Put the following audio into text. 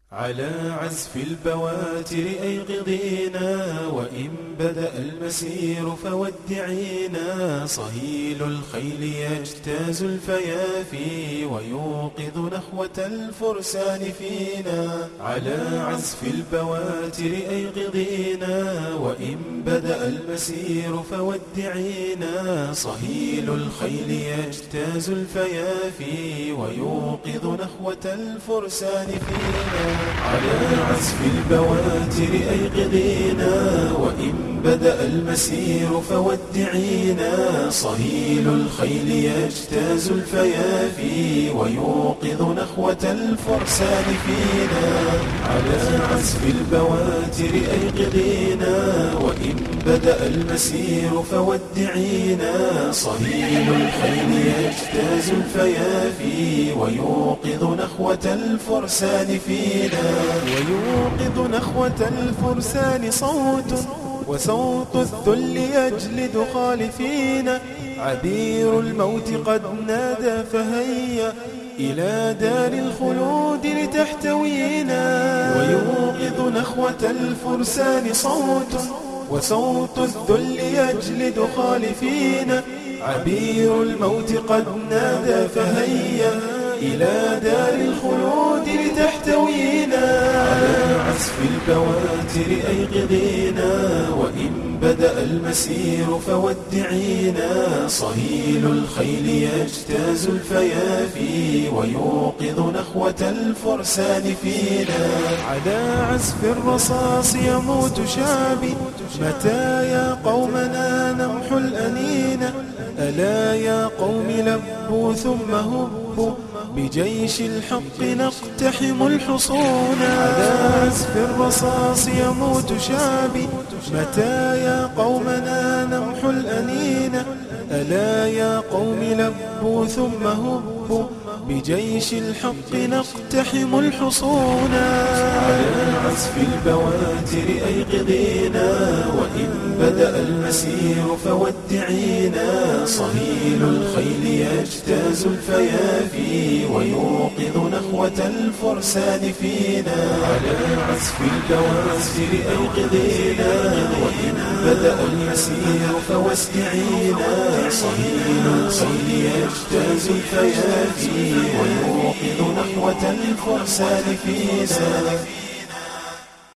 على عزف البواتر أيقظينا، وإن بدأ المسير فودعينا. صهيل الخيل يجتاز الفيافي، ويوقظ نخوة الفرسان فينا. على عزف البواتر أيقظينا، وإن بدأ المسير فودعينا. صهيل الخيل يجتاز الفيافي، ويوقظ نخوة الفرسان فينا. على عزف البواتر أيقظينا، وإن بدأ المسير فودعينا. صهيل الخيل يجتاز الفيافي، ويوقظ نخوة الفرسان فينا. على عزف البواتر أيقظينا، وإن بدأ المسير فودعينا. صهيل الخيل يجتاز الفيافي، ويوقظ نخوة الفرسان فينا. ويوقظ نخوة الفرسان صوت، وصوت الذل يجلد خالفينا. عبير الموت قد نادى فهيا إلى دار الخلود لتحتوينا. ويوقظ نخوة الفرسان صوت، وصوت الذل يجلد خالفينا. عبير الموت قد نادى فهيا إلى دار الخلود لتحتوينا. على عزف البواتر أيقظينا، وإن بدأ المسير فودعينا. صهيل الخيل يجتاز الفيافي، ويوقظ نخوة الفرسان فينا. على عزف الرصاص يموت شعبي، متى يا قومنا نمحو الأنين؟ ألا يا قوم لبوا ثم هبوا، بجيش الحق نقتحم الحصون. على عزف الرصاص يموت شعبي، متى يا قومنا نمحو الأنين؟ ألا يا قوم لبوا ثم هبوا، بجيش الحق نقتحم الحصون. على عزف البواتر أيقظينا، وإن بدأ المسير فودعينا. صهيل الخيل يجتاز الفيافي، ويوقظ نخوة الفرسان فينا. على عزف البواتر أيقظينا، وإن بدأ المسير فودعينا. صهيل الخيل يجتاز الفيافي، ويوقظ نخوة الفرسان فينا.